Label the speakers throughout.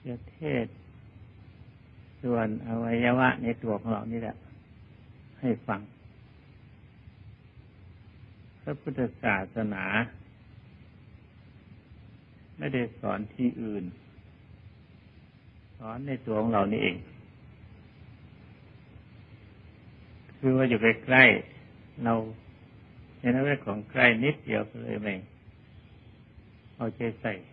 Speaker 1: จะเทศส่วนอวัยวะในตัวของเรานี่แหละให้ฟังพระพุทธศาสนาไม่ได้สอนที่อื่นสอนในตัวของเรานี่เองคือว่าอยู่ใกล้ๆเราเห็นว่าของใกล้นิดเดียวก็เลยไม่เอาใจใส่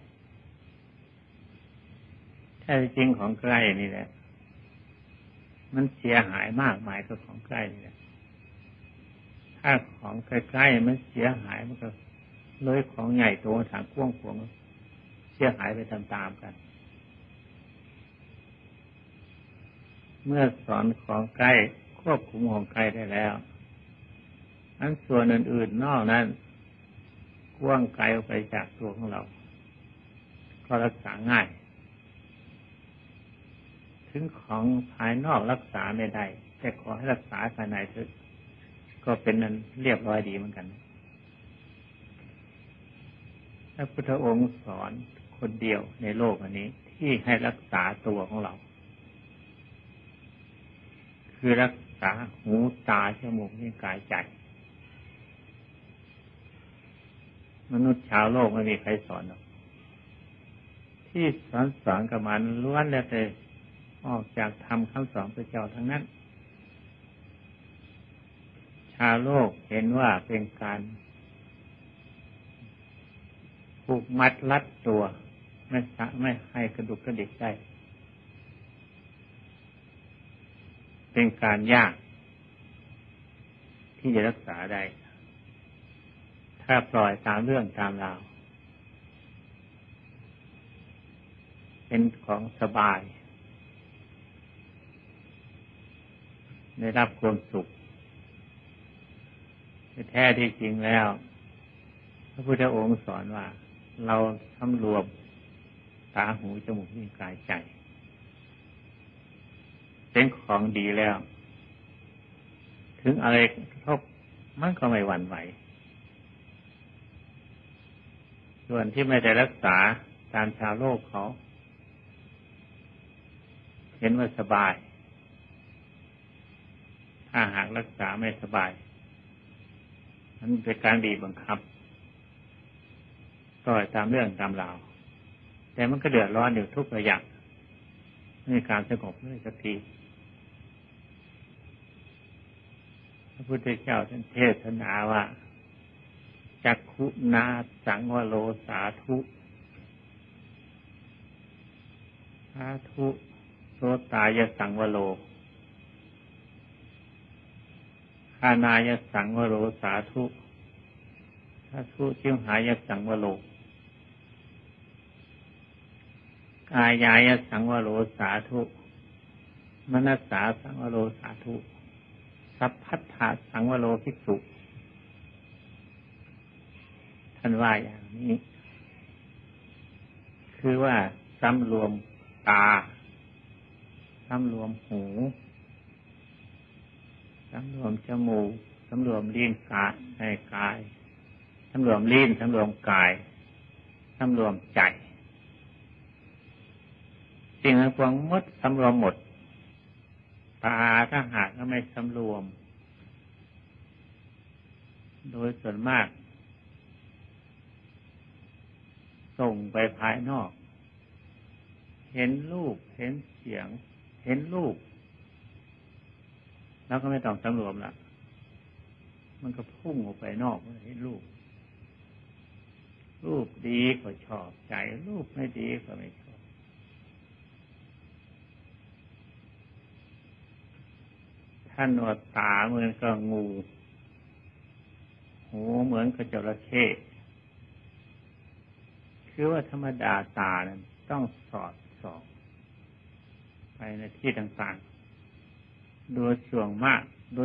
Speaker 1: แท้จริงของใกล้นี่แหละมันเสียหายมากมายกับของใกล้นี่แหละถ้าของใกล้ๆมันเสียหายมันก็เลยของใหญ่โตทางกว้างขวางเสียหายไปตามๆกันเมื่อสอนของใกล้ควบคุมของใกล้ได้แล้วอันส่วนอื่นๆนอกนั้นกว้างไกลออกไปจากตัวของเราก็รักษาง่ายถึงของภายนอกรักษาไม่ได้แต่ขอให้รักษาภายในเถอะก็เป็นนั้นเรียบร้อยดีเหมือนกันพระพุทธองค์สอนคนเดียวในโลกอันนี้ที่ให้รักษาตัวของเราคือรักษาหูตาจมูกนิ้วกายใจมนุษย์ชาวโลกไม่มีใครสอนหรอกที่สอนกับมันล้วนแล้วแต่ออกจากธรรมคำสอนพระเจ้าทั้งนั้นชาวโลกเห็นว่าเป็นการผูกมัดรัดตัวไม่ให้กระดุกกระดิกได้เป็นการยากที่จะรักษาได้ถ้าปล่อยตามเรื่องตามราวเป็นของสบายได้รับความสุขแท้ที่จริงแล้วพระพุทธองค์สอนว่าเราสำรวมตาหูจมูกลิ้นกายใจเป็นของดีแล้วถึงอะไรกระทบมันก็ไม่หวั่นไหวส่วนที่ไม่ได้รักษาตามชาวโลกเขาเห็นว่าสบายถ้าหากรักษาไม่สบายมันเป็นการบีบบังคับต่อยตามเรื่องตามราวแต่มันก็เดือดร้อนอยู่ทุกระยะไม่มีการสงบเลยสักทีพระพุทธเจ้าท่านเทศนาว่าจักขุนาสังวโรสาธุสาธุโสตายสังวโรคานายสังวโรสาธุสาธุชิวหายสังวโรกายายสังวโรสาธุมนัสสาสังวโรสาธุสัพพัทธาสังวโรภิกษุท่านว่าอย่างนี้คือว่าสำรวมตาสำรวมหูสำรวมจมูกสำรวมลิ้นกายสำรวมลิ้นสำรวมกายสำรวมใจสิ่งทั้งปวงหมดสำรวมหมดตาถ้าหากไม่สำรวมโดยส่วนมากส่งไปภายนอกเห็นรูปเห็นเสียงเห็นรูปแล้วก็ไม่ต้องสำรวมละมันก็พุ่งออกไปนอกเห็นรูปดีก็ชอบใจรูปไม่ดีก็ไม่ชอบท่านว่าตาเหมือนกับงูหูเหมือนกับจระเข้คือว่าธรรมดาตานั้นต้องสอดส่องไปในที่ต่างๆโดยส่วนมาก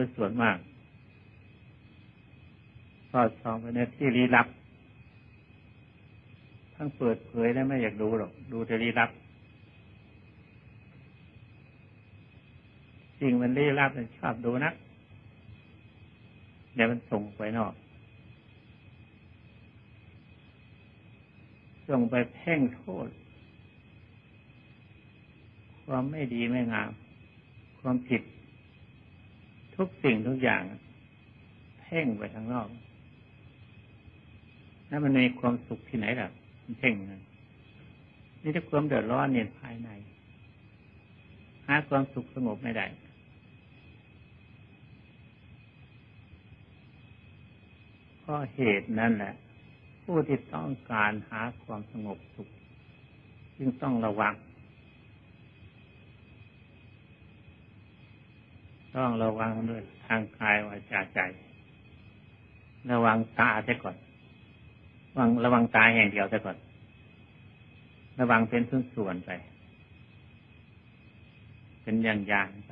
Speaker 1: สอดส่องไปในที่ลี้ลับทั้งเปิดเผยและไม่อยากดูหรอกดูแต่ลี้ลับสิ่งมันลี้ลับมันชอบดูนักเดี๋ยวมันส่งไปนอกส่งไปเพ่งโทษความไม่ดีไม่งามความผิดทุกสิ่งทุกอย่างเพ่งไปทางนอกแล้วมันมีความสุขที่ไหนล่ะมันเพ่งนั่นนี่ถ้าความเดือดร้อนเนี่ยภายในหาความสุขสงบไม่ได้เพราะเหตุนั่นแหละผู้ที่ต้องการหาความสงบสุขจึงต้องระวังด้วยทางกายวาจาใจระวังตาเสียก่อนระวังตาอย่างเดียวเสียก่อนระวังเป็นส่วนๆไปเป็นอย่างๆไป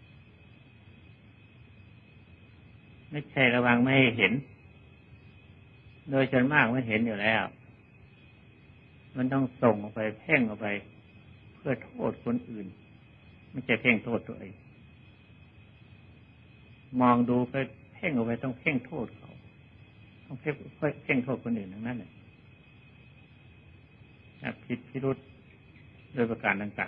Speaker 1: ไม่ใช่ระวังไม่ให้เห็นโดยส่วนมากไม่เห็นอยู่แล้วมันต้องส่งออกไปเพ่งออกไปเพื่อโทษคนอื่นไม่ใช่เพ่งโทษตัวเองมองดูไปเพ่งออกไปต้องเพ่งโทษเขาต้องเพ่งโทษคนอื่นทั้งนั้นเลยผิดพิรุธโดยประการต่าง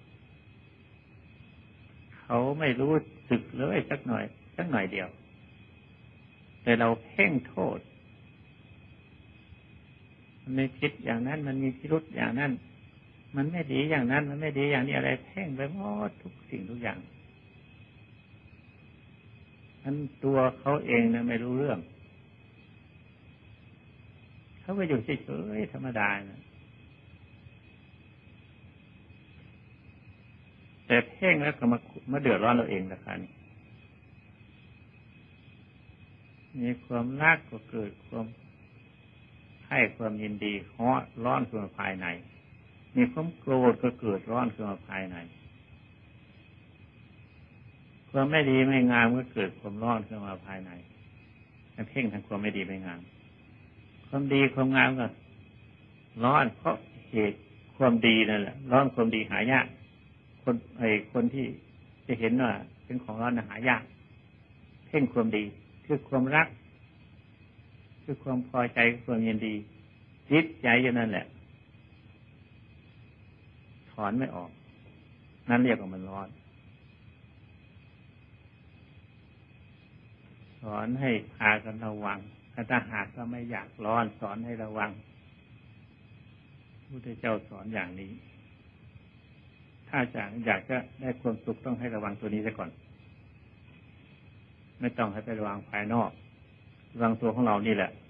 Speaker 1: ๆเขาไม่รู้สึกเลยสักหน่อยเดียวแต่เราเพ่งโทษมันไม่ผิดอย่างนั้นมันมีพิรุธอย่างนั้นมันไม่ดีอย่างนั้นมันไม่ดีอย่างนี้อะไรเพ่งไปหมดทุกสิ่งทุกอย่างนั้นตัวเขาเองนะไม่รู้เรื่องเขาก็อยู่เฉยๆธรรมดานะแต่เพ่งแล้วก็มาเดือดร้อนเราเองละค่ะนี่มีความรักก็เกิดความให้ความยินดีร้อนขึ้นมาภายในมีความโกรธก็เกิดร้อนขึ้นมาภายในความไม่ดีไม่งามก็เกิดความร้อนขึ้นมาภายในเพ่งทางความไม่ดีไม่งามความดีความงามก็ร้อนเพราะเหตุความดีนั่นแหละร้อนความดีหายากคนที่จะเห็นว่าเป็นของร้อนหายากเพ่งความดีคือความรักคือความพอใจความยินดีจิตใจอยู่นั่นแหละถอนไม่ออกนั่นเรียกว่ามันร้อนสอนให้พากันระวังถ้าหากก็ไม่อยากร้อนสอนให้ระวังพระพุทธเจ้าสอนอย่างนี้ถ้าอยากจะได้ความสุขต้องให้ระวังตัวนี้ซะก่อนไม่ต้องให้ไประวังภายนอกระวังตัวของเรานี่แหละ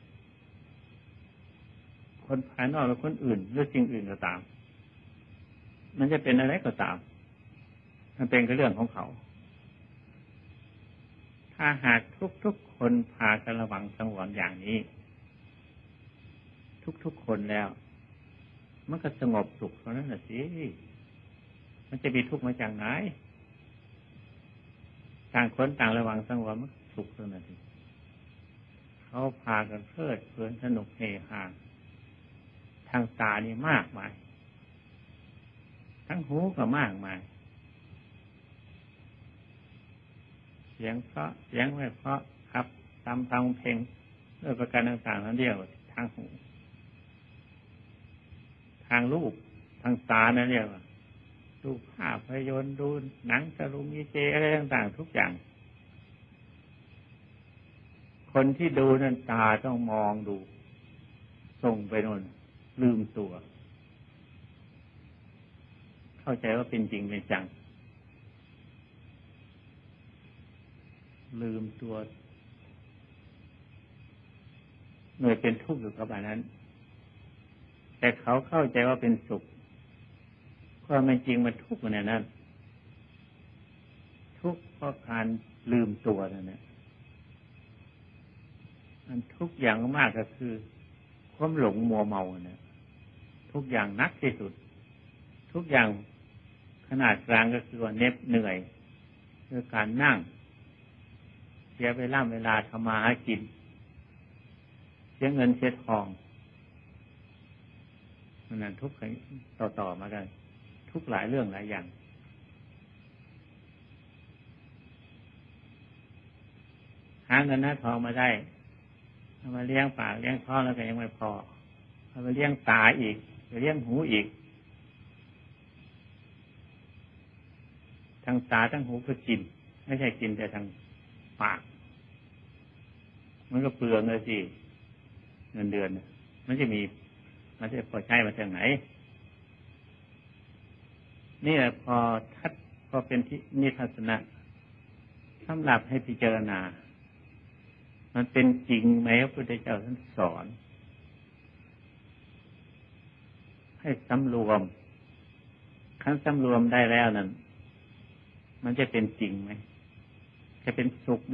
Speaker 1: คนภายนอกหรือคนอื่นหรือสิ่งอื่นก็ตามมันจะเป็นอะไรก็ตามมันเป็นก็เรื่องของเขาถ้าหากทุกคนพากันระวังสังวรอย่างนี้ทุกคนแล้วมันก็สงบสุขเท่านั้นแหละสิมันจะมีทุกข์มาจากไหนต่างคนต่างระวังสังวรมันสุขเท่านั้นสิเขาพากันเพลิดเพลินสนุกเฮฮาทางตานี่มากมายทั้งหูก็มากมายเสียงเพราะเสียงไม่เพราะครับตามฟังเพลงด้วยประการต่างๆนั้นเรียกว่าทางหูทางรูปทางตานั่นเรียกว่าดูภาพยนตร์ดูหนังตะลุงมีเจอะไรต่างๆทุกอย่างคนที่ดูนั้นตาต้องมองดูส่งไปโน่นลืมตัวเข้าใจว่าเป็นจริงเป็นจังลืมตัวหน่วยเป็นทุกข์อยู่กับอันนั้นแต่เขาเข้าใจว่าเป็นสุขความเป็นจริงมันทุกข์ในนั้นทุกข์เพราะการลืมตัวนั่นแหละมันทุกข์อย่างมากก็คือความหลงมัวเมาเนี่ยทุกอย่างนักที่สุดทุกอย่างขนาดกลางก็คือว่าเหนื่อยคือการนั่งเสียเวลาทำมาหากินเสียเงินเสียทองนั่นทุกข์ต่อมากันทุกหลายเรื่องหลายอย่างหาเงินหาทองมาได้เอามาเลี้ยงปากเลี้ยงท้องแล้วก็ยังไม่พอเอาไปเลี้ยงตาอีกไปเลี้ยงหูอีกางตาทั้งหูก็กินไม่ใช่กินแต่ทางปากมันก็เปลืองเลยสิเงินเดือนมันจะพอใช้มาจากไหนนี่แหละพอเป็นที่นิทัศนะสำหรับให้พิจารณามันเป็นจริงไหมพระพุทธเจ้าท่านสอนให้สำรวมขั้นสำรวมได้แล้วนั้นมันจะเป็นจริงไหมจะเป็นสุขไหม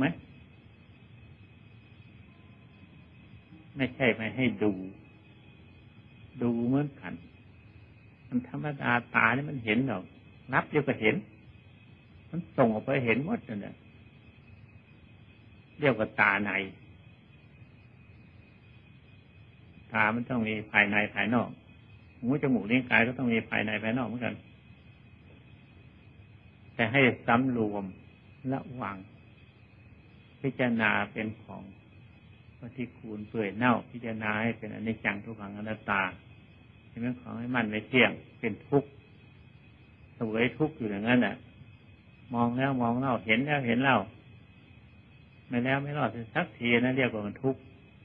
Speaker 1: ไม่ใช่ไม่ให้ดูเหมือนกันมันธรรมดาตาเนี่ยมันเห็นหรอกนับเดียวก็เห็นมันส่งออกไปเห็นหมดนั่นแหละเรียกว่าตาในตามันต้องมีภายในภายนอกหูจมูกลิ้นกายก็ต้องมีภายในภายนอกเหมือนกันแต่ให้สำรวมระวังพิจารณาเป็นของปฏิกูลเปื่อยเน่าพิจารณาให้เป็นอนิจจังทุกขังอนัตตาเป็นของให้มันไม่เที่ยงเป็นทุกข์เสวยทุกข์อยู่อย่างนั้นน่ะมองแล้วมองเล่าเห็นแล้วเห็นเล่าไม่แล้วไม่รอดสักทีนะเรียกว่ามันทุกข์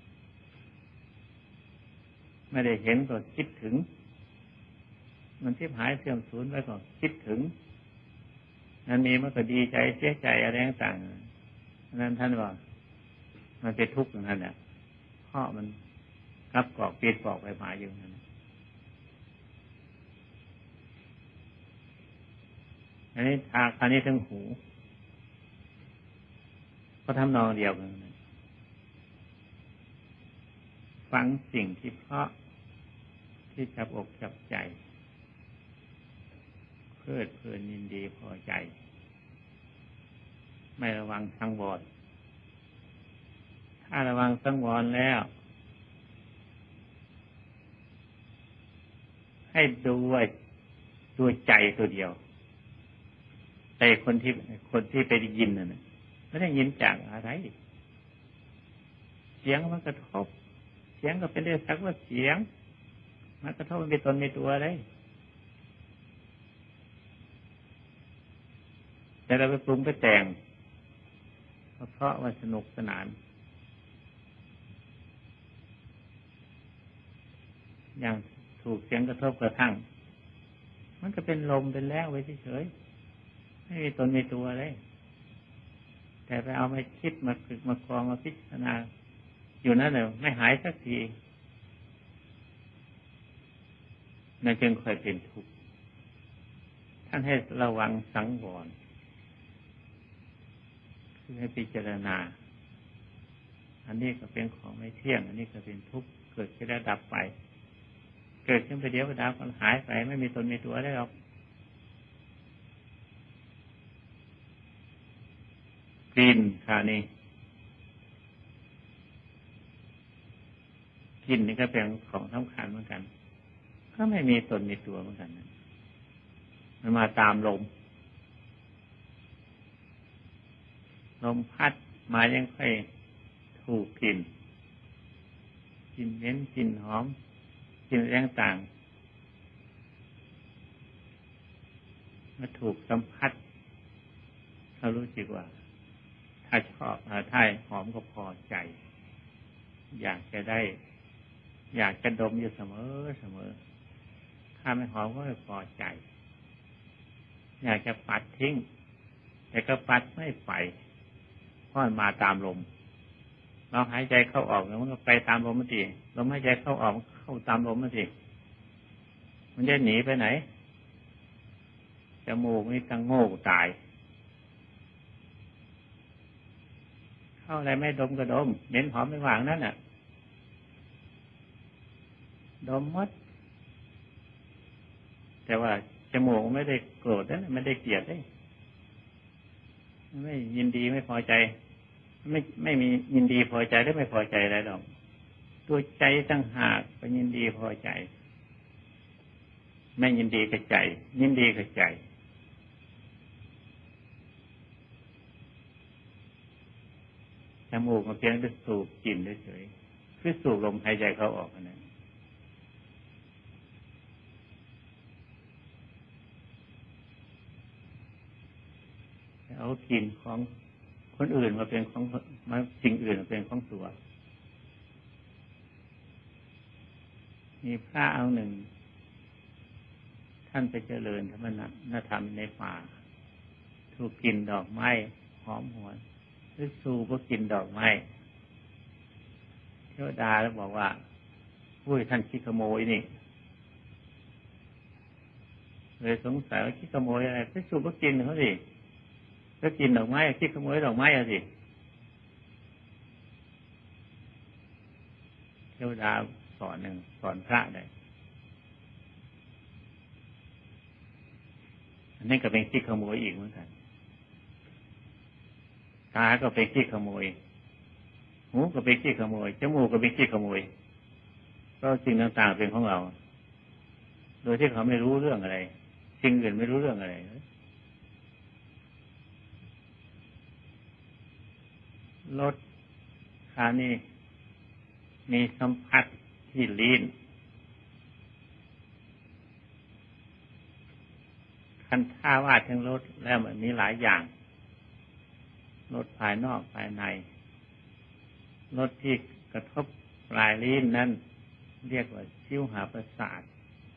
Speaker 1: ไม่ได้เห็นก็คิดถึงมันที่หายเสื่อมสูญไปก็คิดถึงนั้นมีมันก็ดีใจเสียใจอะไรต่างๆนั้นท่านว่ามันเป็นทุกข์อย่างนั้นแหละเพราะมันรับกอกเปลี่ยนกอกไปมาอยู่นั่นอันนี้คราวนี้ทั้งหูก็ทำนองเดียวกันฟังสิ่งที่เพราะที่จับอกจับใจเพลิดเพลินยินดีพอใจไม่ระวังสังวรถ้าระวังสังวรแล้วให้ดูว่าตัวใจตัวเดียวแต่คนที่ไปได้ยินน่ะไม่ได้ยินจากอะไรเสียงมันกระทบเสียงก็เป็นได้สักว่าเสียงมันกระทบมันเป็นตนเป็นตัวอะไรแต่เราไปปรุงไปแต่งเพราะว่าสนุกสนานอย่างถูกเสียงกระทบกระทั่งมันก็เป็นลมเป็นแล้วไว้เฉยๆไม่มีตนมีตัวเลยแต่ไปเอามาคิดมาฝึกมากรองมาพิจารณาอยู่นั่นเลยไม่หายสักทีนั่นจึงค่อยเป็นทุกข์ท่านให้ระวังสังวรคือให้พิจารณาอันนี้ก็เป็นของไม่เที่ยงอันนี้ก็เป็นทุกข์เกิดขึ้นแล้วดับไปเกิดขึ้นไปเดี๋ยวก็ดับก็หายไปไม่มีตนมีตัวได้หรอกกลิ่นค่ะนี่กลิ่นนี่ก็เป็นของสำคัญเหมือนกันก็ไม่มีตนมีตัวเหมือนกันมันมาตามลมพัดมายังค่อยถูกกลิ่นเหม็นกลิ่นหอมกลิ่นอะไรต่างมาถูกสัมผัสเรารู้สึกว่าถ้าชอบถ้าหอมก็พอใจอยากจะได้อยากจะดมอยู่เสมอถ้าไม่หอมก็ไม่พอใจอยากจะปัดทิ้งแต่ก็ปัดไม่ไปเพราะมันมาตามลมเราหายใจเข้าออกแล้วมันก็ไปตามลมมันสิลมหายใจเข้าออกเข้าตามลมมันสิมันจะหนีไปไหนจมูกนี่ตั้งโง่ตายเข้าอะไรไม่ดมก็ดมเหม็นหอมไม่หวางนั่นน่ะดมหมดแต่ว่าจมูกไม่ได้โกรธนะไม่ได้เกลียดเลยไม่ยินดีไม่พอใจไม่มียินดีพอใจหรือไม่พอใจอะไรหรอกตัวใจต่างหากเป็นยินดีพอใจไม่ยินดีกับใจยินดีกับใจจมูกมันเพียงแต่สูบกลิ่นเฉยๆคือสูบลมหายใจเข้าออกนั่นเอากินของคนอื่นมาเป็นของมาสิ่งอื่นมาเป็นของตัวมีพระเอาหนึ่งท่านไปเจริญธรรมธรรมในป่าถูกกินดอกไม้หอมหวนหรือสูบก็กินดอกไม้เทวดาแล้วบอกว่าอุ้ยท่านขี้ขโมยนี่เลยสงสัยว่าขี้ขโมยอะไรไปสูบก็กินเขาสิก็กินดอกไม้ขี้ขโมยดอกไม้อะสิเทวดาสอนหนึ่งสอนพระได้อันนี้ก็เป็นขี้ขโมยอีกเหมือนกันตาก็เป็นขี้ขโมยหูก็เป็นขี้ขโมยจมูกก็เป็นขี้ขโมยเพราะสิ่งต่างๆเป็นของเราโดยที่เขาไม่รู้เรื่องอะไรสิ่งอื่นไม่รู้เรื่องอะไรรสคานี่มีสัมผัสที่ลิ้นคันท่าว่าทั้งรสแล้วมันมีหลายอย่างรสภายนอกภายในรสที่กระทบปลายลิ้นนั้นเรียกว่าชิวหาประสาท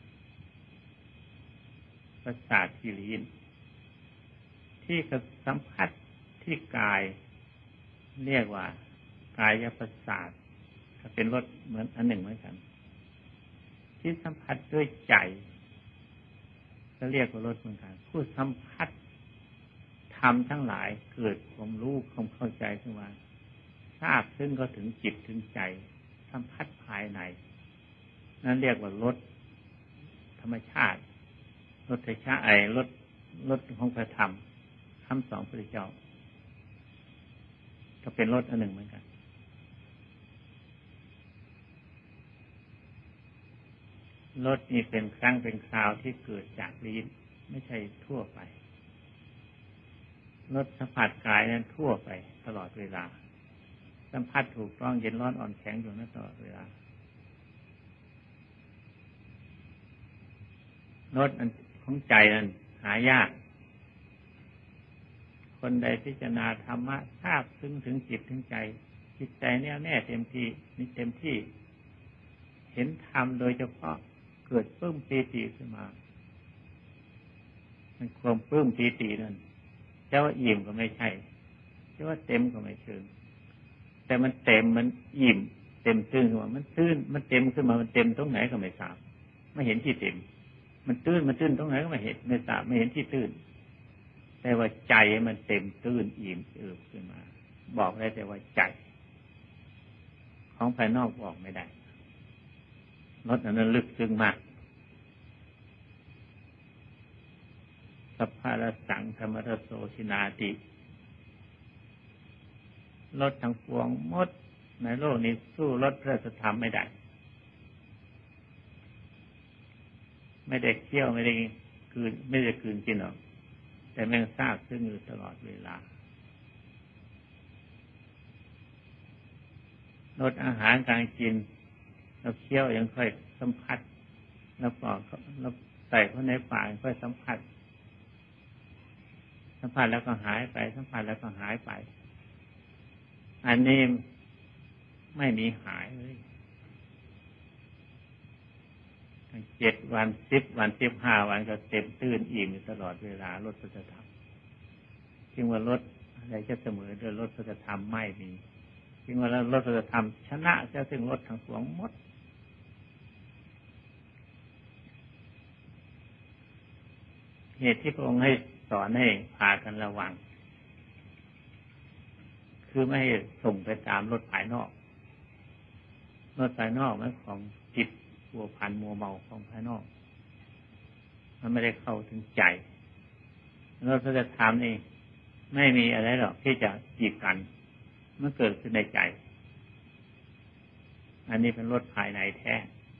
Speaker 1: ที่ลิ้นที่สัมผัสที่กายเรียกว่ากายประสาทเป็นรสเหมือนอันหนึ่งเหมือนกันที่สัมผัสด้วยใจก็เรียกว่ารสเหมือนกันผู้สัมผัสธรรมทั้งหลายเกิดความรู้ความเข้าใจขึ้นมาทราบซึ่งก็ถึงจิตถึงใจสัมผัสภายในนั่นเรียกว่ารสธรรมชาติรสชาติรสของพระธรรมคำสอนพระพุทธเจ้าก็เป็นรสอันหนึ่งเหมือนกันรสนี้เป็นครั้งเป็นคราวที่เกิดจากลิ้นไม่ใช่ทั่วไปรสสัมผัสกายนั้นทั่วไปตลอดเวลาสัมผัสถูกต้องเย็นร้อนอ่อนแข็งอยู่นั้นตลอดเวลารสของใจนั้นหายากคนใดพิจารณาธรรมะทราบถึงจิตถึงใจจิตใจแน่วแน่เต็มที่นี่เต็มที่เห็นธรรมโดยเฉพาะเกิดปลื้มปีติขึ้นมามันความปลื้มปีตินั่นจะว่าอิ่มก็ไม่ใช่จะว่าเต็มก็ไม่เชิงแต่มันเต็มมันอิ่มเต็มตื้นขึ้นมามันตื้นมันเต็มขึ้นมามันเต็มตรงไหนก็ไม่ทราบไม่เห็นที่เต็มมันตื้นตรงไหนก็ไม่เห็นไม่ทราบไม่เห็นที่ตื้นแต่ว่าใจมันเต็มตื้นอิ่มเอิบขึ้นมาบอกได้แต่ว่าใจของภายนอกบอกไม่ได้รสนั้นลึกซึ้งมากสัพพะรสังธรรมรสโสชินาติรสทั้งปวงหมดในโลกนี้สู้รสพระธรรมไม่ได้ไม่ได้เคี่ยวไม่ได้กลืนกินหรอกแต่แม่งทราบซึ่งอยู่ตลอดเวลารสอาหารการกินเราเคี่ยวยังค่อยสัมผัสแล้วปอกเราใส่เข้าในปากค่อยสัมผัสแล้วก็หายไปสัมผัสแล้วก็หายไปอันนี้ไม่มีหายเลย7 วัน10 วัน15 วันก็เต็มตื้นอิ่มตลอดเวลารสพระธรรมจึงว่ารสอะไรจะเสมอด้วยรสพระธรรมไม่มีจึงว่ารสพระธรรมชนะเจ้าซึ่งรสทั้งปวงหมดเหตุที่พระองค์ให้สอนให้พากันระวังคือไม่ให้ส่งไปตามรสภายนอกรสภายนอกมันของจิตพัวพันมัวเมาของภายนอกมันไม่ได้เข้าถึงใจรสพระธรรมนี่ไม่มีอะไรหรอกที่จะจีบกันมันเกิดขึ้นในใจอันนี้เป็นรสภายในแท้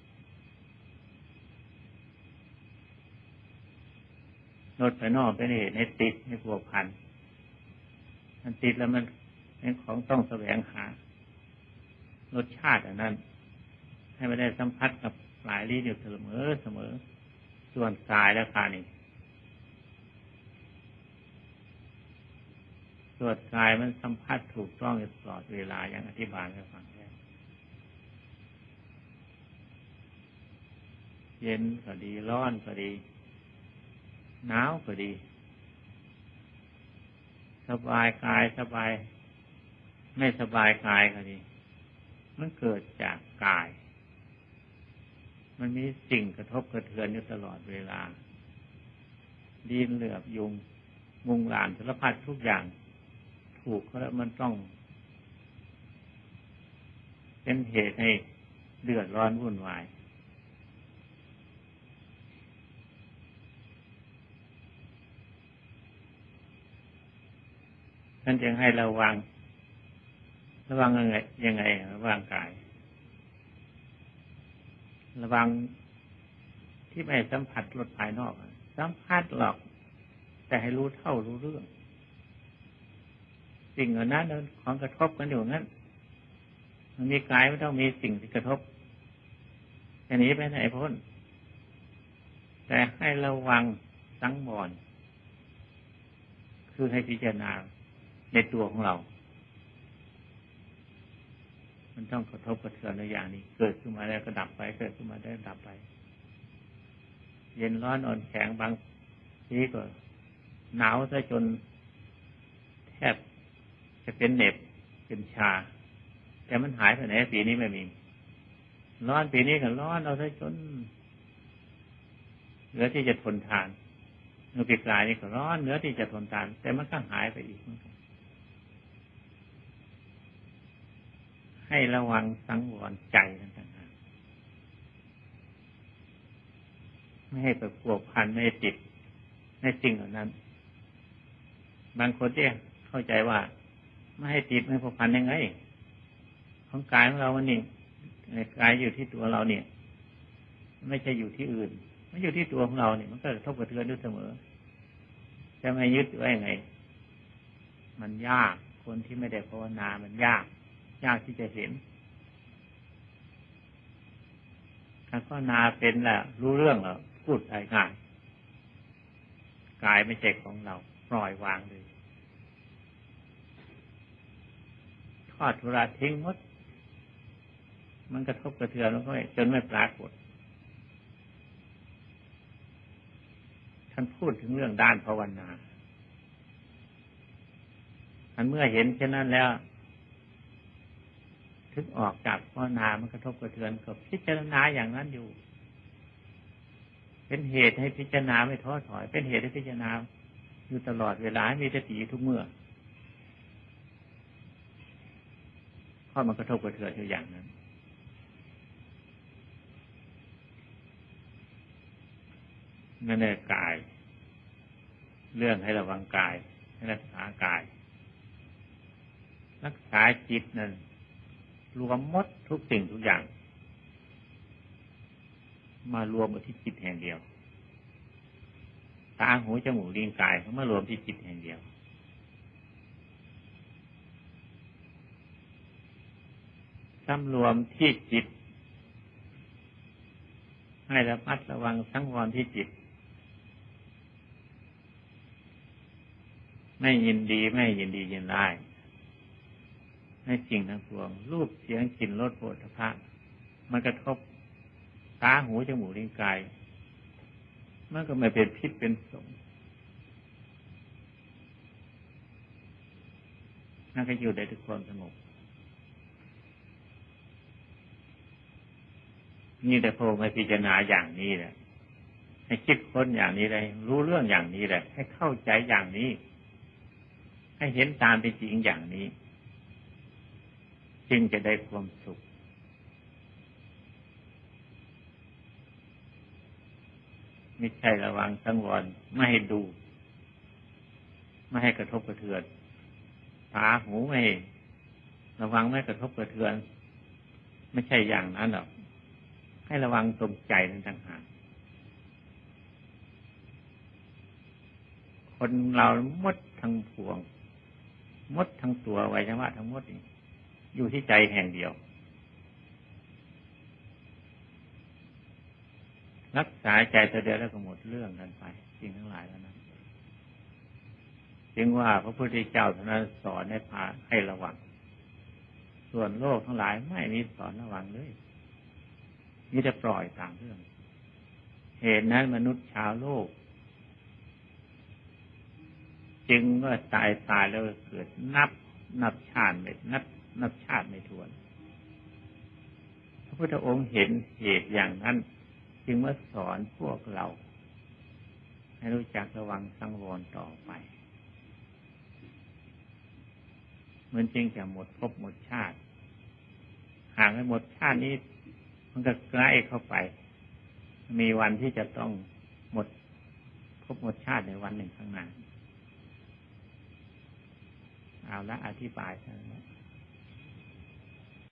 Speaker 1: รสภายนอกเป็นเหตุให้ติดให้พัวพันมันติดแล้วมันเป็นของต้องแสวงหารสชาติอันนั้นให้ไม่ได้สัมผัสกับปลายลิ้นอยู่เสมอส่วนกายและกายนี่ส่วนกายมันสัมผัสถูกต้องตลอดเวลาอย่างอธิบายให้ฟังแล้วเย็นก็ดีร้อนก็ดีหนาวก็ดีสบายกายสบายไม่สบายกายก็ดีมันเกิดจากกายมันมีสิ่งกระทบกระเทือนอยู่ตลอดเวลาดินเหลือบยุงมุงหลานสารพัดทุกอย่างถูกเขาแล้วมันต้องเป็นเหตุให้เดือดร้อนวุ่นวายท่านจึงให้ระวังยังไงระวังกายระวังที่ไม่สัมผัสรสภายนอกสัมผัสหรอกแต่ให้รู้เท่ารู้เรื่องสิ่งเหล่านั้นของกระทบกันอยู่งั้นมันมีกายไม่ต้องมีสิ่งที่กระทบอย่างนี้ไปไหนพ้นแต่ให้ระวังสังวรคือให้พิจารณาในตัวของเรามันต้องกระทบกระเทือนในอย่างนี้เกิดขึ้นมาแล้วก็ดับไปเกิดขึ้นมาได้ดับไปเย็นร้อนอ่อนแข็งบางทีก็หนาวซะจนแทบจะเป็นเหน็บเป็นชาแต่มันหายไปไหนปีนี้ไม่มีร้อนปีนี้ก็ร้อนเอาซะจนเหลือที่จะทนทานเมื่อปีกลายนี่ก็ร้อนเหลือที่จะทนทานแต่มันก็หายไปอีกให้ระวังสังวรใจต่างๆไม่ให้ไปพัวพันไม่ให้ติดในสิ่งเหล่านั้นบางคนที่เข้าใจว่าไม่ให้ติดไม่พัวพันยังไงของกายของเรามันนี่กายอยู่ที่ตัวเราเนี่ยไม่ใช่อยู่ที่อื่นมันอยู่ที่ตัวของเราเนี่ยมันก็กระทบกระเทือนอยู่เสมอจะไม่ยึดไว้ยังไงมันยากคนที่ไม่ได้ภาวนามันยากที่จะเห็นการภาวนาเป็นแล้วรู้เรื่องแล้วพูดได้ง่ายกายไม่ใช่ของเราปล่อยวางเลยทอดทุระทิ้งหมดมันกระทบกระเทือนแล้วก็จนไม่ปรากฏท่านพูดถึงเรื่องด้านภาวนาท่านเมื่อเห็นเช่นนั้นแล้วถึงออกจากภาวนามันกระทบกระเทือนก็พิจารณาอย่างนั้นอยู่เป็นเหตุให้พิจารณาไม่ท้อถอยเป็นเหตุให้พิจารณาอยู่ตลอดเวลามีสติทุกเมื่อเพราะมันกระทบกระเทือนอยู่อย่างนั้นนั่นแหละกายเรื่องให้ระวังกายให้รักษากายรักษาจิตนั่นรวมหมดทุกสิ่งทุกอย่างมารวมอยู่ที่จิตแห่งเดียวตาหูจมูกลิ้นกายเขามารวมที่จิตแห่งเดียวสำรวมที่จิตให้ระมัดระวังสังวรที่จิตไม่ยินดีไม่ยินดียินร้ายในสิ่งทั้งปวงรูปเสียงกลิ่นรสโผฏฐัพพะมันกระทบตาหูจมูกลิ้นกายมันก็ไม่เป็นพิษเป็นสงนั่นก็อยู่ได้ด้วยความสงบนี่แต่พอมาพิจารณาอย่างนี้แหละให้คิดค้นอย่างนี้เลยรู้เรื่องอย่างนี้แหละให้เข้าใจอย่างนี้ให้เห็นตามเป็นจริงอย่างนี้จึงจะได้ความสุขไม่ใช่ระวังสังวรไม่ให้ดูไม่ให้กระทบกระเทือนตาหูไม่ระวังไม่กระทบกระเทือนไม่ใช่อย่างนั้นหรอกให้ระวังตรงใจนั่นต่างหากคนเราหมดทั้งพวงหมดทั้งตัวไว้ใช่ไหมทั้งหมดนี่อยู่ที่ใจแห่งเดียวรักษาใจตัวเดียวแล้วก็หมดเรื่องกันไปสิ่งทั้งหลายแล้วนั้นจึงว่าพระพุทธเจ้าท่านสอนให้พาให้ระวังส่วนโลกทั้งหลายไม่มีสอนระวังเลยมีแต่ปล่อยตามเรื่องเหตุนั้นมนุษย์ชาวโลกจึงเมื่อตายแล้วเกิดนับชาติไม่นับชาติไม่ถ้วนพระพุทธองค์เห็นเหตุอย่างนั้นจึงมาสอนพวกเราให้รู้จักระวังสังวรต่อไปมันจึงจะหมดภพหมดชาติหากไม่หมดชาตินี้มันก็ใกล้เข้าไปมีวันที่จะต้องหมดภพหมดชาติในวันหนึ่งข้างหน้าเอาละอธิบายเท่านั้น